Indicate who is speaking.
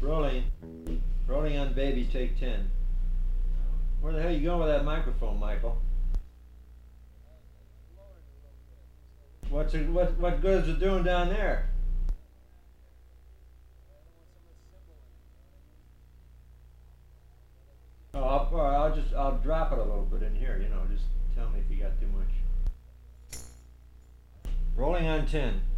Speaker 1: Rolling. Rolling on baby, take 10. Where the hell are you going with that microphone, Michael? What good is it doing down there? Oh, I'll drop it a little bit in here, you know, just tell me if you got too much. Rolling on 10.